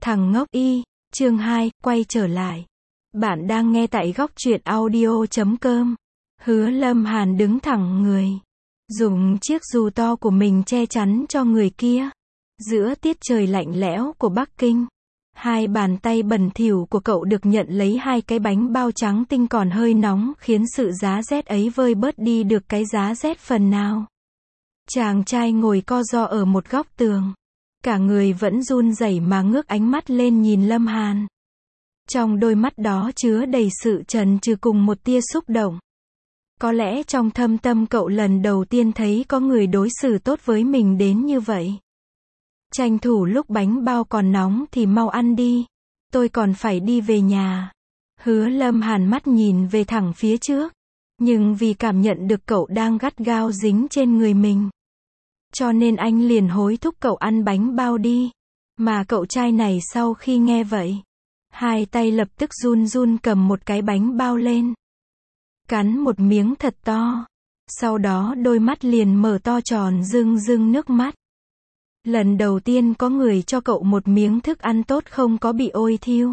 Thằng ngốc y, chương 2, quay trở lại. Bạn đang nghe tại góc truyện audio.com. Hứa Lâm Hàn đứng thẳng người, dùng chiếc dù to của mình che chắn cho người kia. Giữa tiết trời lạnh lẽo của Bắc Kinh, hai bàn tay bẩn thỉu của cậu được nhận lấy hai cái bánh bao trắng tinh còn hơi nóng, khiến sự giá rét ấy vơi bớt đi được cái giá rét phần nào. Chàng trai ngồi co ro ở một góc tường, cả người vẫn run rẩy mà ngước ánh mắt lên nhìn Lâm Hàn. Trong đôi mắt đó chứa đầy sự chần chừ cùng một tia xúc động. Có lẽ trong thâm tâm cậu lần đầu tiên thấy có người đối xử tốt với mình đến như vậy. Tranh thủ lúc bánh bao còn nóng thì mau ăn đi, tôi còn phải đi về nhà. Hứa Lâm Hàn mắt nhìn về thẳng phía trước, nhưng vì cảm nhận được cậu đang gắt gao dính trên người mình, cho nên anh liền hối thúc cậu ăn bánh bao đi. Mà cậu trai này sau khi nghe vậy, hai tay lập tức run run cầm một cái bánh bao lên, cắn một miếng thật to. Sau đó đôi mắt liền mở to tròn rưng rưng nước mắt. Lần đầu tiên có người cho cậu một miếng thức ăn tốt không có bị ôi thiêu.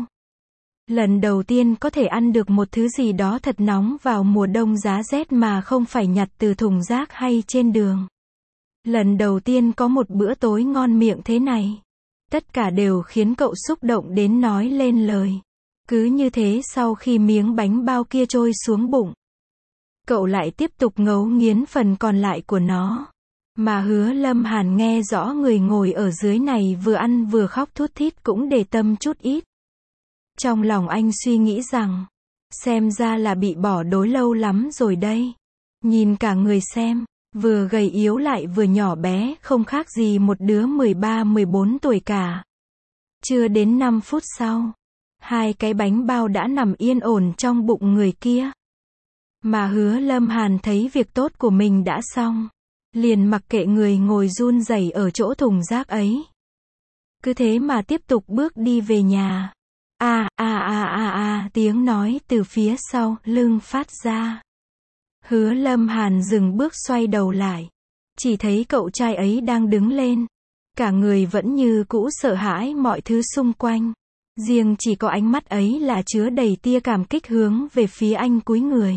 Lần đầu tiên có thể ăn được một thứ gì đó thật nóng vào mùa đông giá rét mà không phải nhặt từ thùng rác hay trên đường. Lần đầu tiên có một bữa tối ngon miệng thế này. Tất cả đều khiến cậu xúc động đến nói lên lời. Cứ như thế sau khi miếng bánh bao kia trôi xuống bụng, cậu lại tiếp tục ngấu nghiến phần còn lại của nó. Mà Hứa Lâm Hàn nghe rõ người ngồi ở dưới này vừa ăn vừa khóc thút thít cũng để tâm chút ít. Trong lòng anh suy nghĩ rằng, xem ra là bị bỏ đói lâu lắm rồi đây. Nhìn cả người xem, vừa gầy yếu lại vừa nhỏ bé, không khác gì một đứa 13-14 tuổi cả. Chưa đến 5 phút sau, hai cái bánh bao đã nằm yên ổn trong bụng người kia. Mà Hứa Lâm Hàn thấy việc tốt của mình đã xong, liền mặc kệ người ngồi run rẩy ở chỗ thùng rác ấy. Cứ thế mà tiếp tục bước đi về nhà. Tiếng nói từ phía sau lưng phát ra. Hứa Lâm Hàn dừng bước xoay đầu lại, chỉ thấy cậu trai ấy đang đứng lên, cả người vẫn như cũ sợ hãi mọi thứ xung quanh. Riêng chỉ có ánh mắt ấy là chứa đầy tia cảm kích hướng về phía anh cúi người.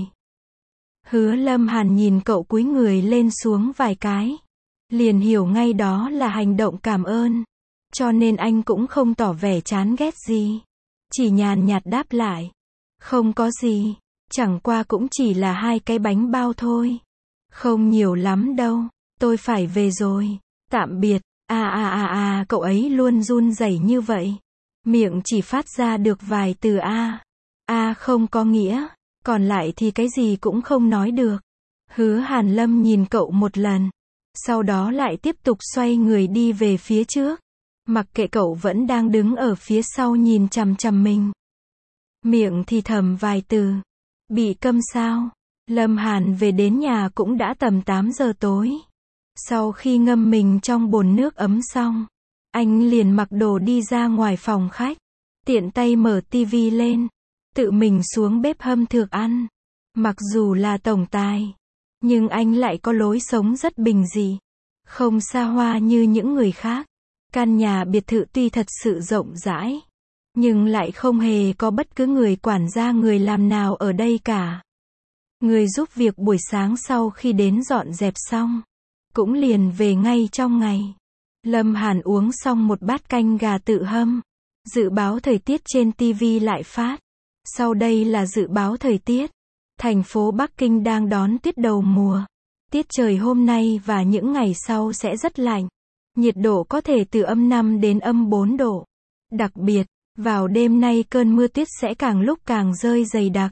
Hứa Lâm Hàn nhìn cậu cúi người lên xuống vài cái, liền hiểu ngay đó là hành động cảm ơn, cho nên anh cũng không tỏ vẻ chán ghét gì, chỉ nhàn nhạt đáp lại, không có gì, chẳng qua cũng chỉ là hai cái bánh bao thôi, không nhiều lắm đâu, tôi phải về rồi, tạm biệt. Cậu ấy luôn run rẩy như vậy, miệng chỉ phát ra được vài từ không có nghĩa, còn lại thì cái gì cũng không nói được. Hứa Hàn Lâm nhìn cậu một lần, sau đó lại tiếp tục xoay người đi về phía trước, mặc kệ cậu vẫn đang đứng ở phía sau nhìn chằm chằm mình. Miệng thì thầm vài từ, bị câm sao? Lâm Hàn về đến nhà cũng đã tầm 8 giờ tối. Sau khi ngâm mình trong bồn nước ấm xong, anh liền mặc đồ đi ra ngoài phòng khách, tiện tay mở tivi lên, tự mình xuống bếp hâm thực ăn. Mặc dù là tổng tài, nhưng anh lại có lối sống rất bình dị, không xa hoa như những người khác. Căn nhà biệt thự tuy thật sự rộng rãi, nhưng lại không hề có bất cứ người quản gia người làm nào ở đây cả. Người giúp việc buổi sáng sau khi đến dọn dẹp xong, cũng liền về ngay trong ngày. Lâm Hàn uống xong một bát canh gà tự hâm. Dự báo thời tiết trên TV lại phát. Sau đây là dự báo thời tiết. Thành phố Bắc Kinh đang đón tuyết đầu mùa. Tiết trời hôm nay và những ngày sau sẽ rất lạnh. Nhiệt độ có thể từ -5 đến -4 độ. Đặc biệt, vào đêm nay cơn mưa tuyết sẽ càng lúc càng rơi dày đặc.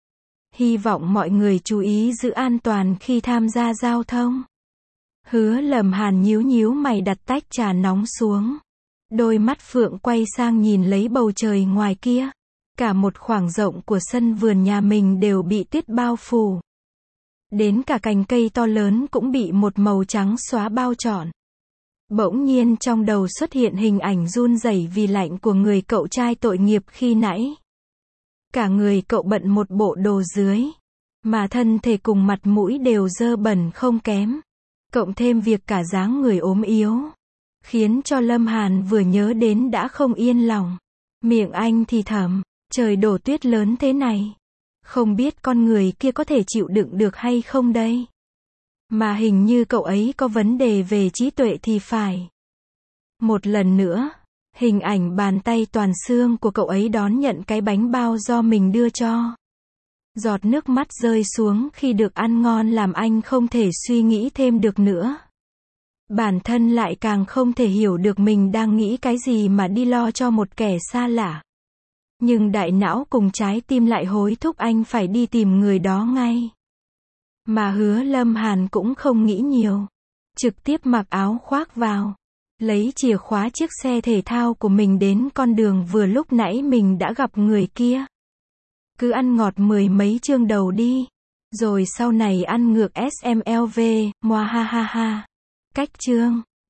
Hy vọng mọi người chú ý giữ an toàn khi tham gia giao thông. Hứa Lâm Hàn nhíu nhíu mày đặt tách trà nóng xuống. Đôi mắt phượng quay sang nhìn lấy bầu trời ngoài kia. Cả một khoảng rộng của sân vườn nhà mình đều bị tuyết bao phủ. Đến cả cành cây to lớn cũng bị một màu trắng xóa bao trọn. Bỗng nhiên trong đầu xuất hiện hình ảnh run rẩy vì lạnh của người cậu trai tội nghiệp khi nãy. Cả người cậu bận một bộ đồ dưới, mà thân thể cùng mặt mũi đều dơ bẩn không kém. Cộng thêm việc cả dáng người ốm yếu, khiến cho Lâm Hàn vừa nhớ đến đã không yên lòng. Miệng anh thì thầm, trời đổ tuyết lớn thế này. Không biết con người kia có thể chịu đựng được hay không đây? Mà hình như cậu ấy có vấn đề về trí tuệ thì phải. Một lần nữa, hình ảnh bàn tay toàn xương của cậu ấy đón nhận cái bánh bao do mình đưa cho. Giọt nước mắt rơi xuống khi được ăn ngon làm anh không thể suy nghĩ thêm được nữa. Bản thân lại càng không thể hiểu được mình đang nghĩ cái gì mà đi lo cho một kẻ xa lạ. Nhưng đại não cùng trái tim lại hối thúc anh phải đi tìm người đó ngay. Mà Hứa Lâm Hàn cũng không nghĩ nhiều. Trực tiếp mặc áo khoác vào. Lấy chìa khóa chiếc xe thể thao của mình đến con đường vừa lúc nãy mình đã gặp người kia. Cứ ăn ngọt 10 mấy chương đầu đi. Rồi sau này ăn ngược SMLV, moa ha ha ha. Cách chương.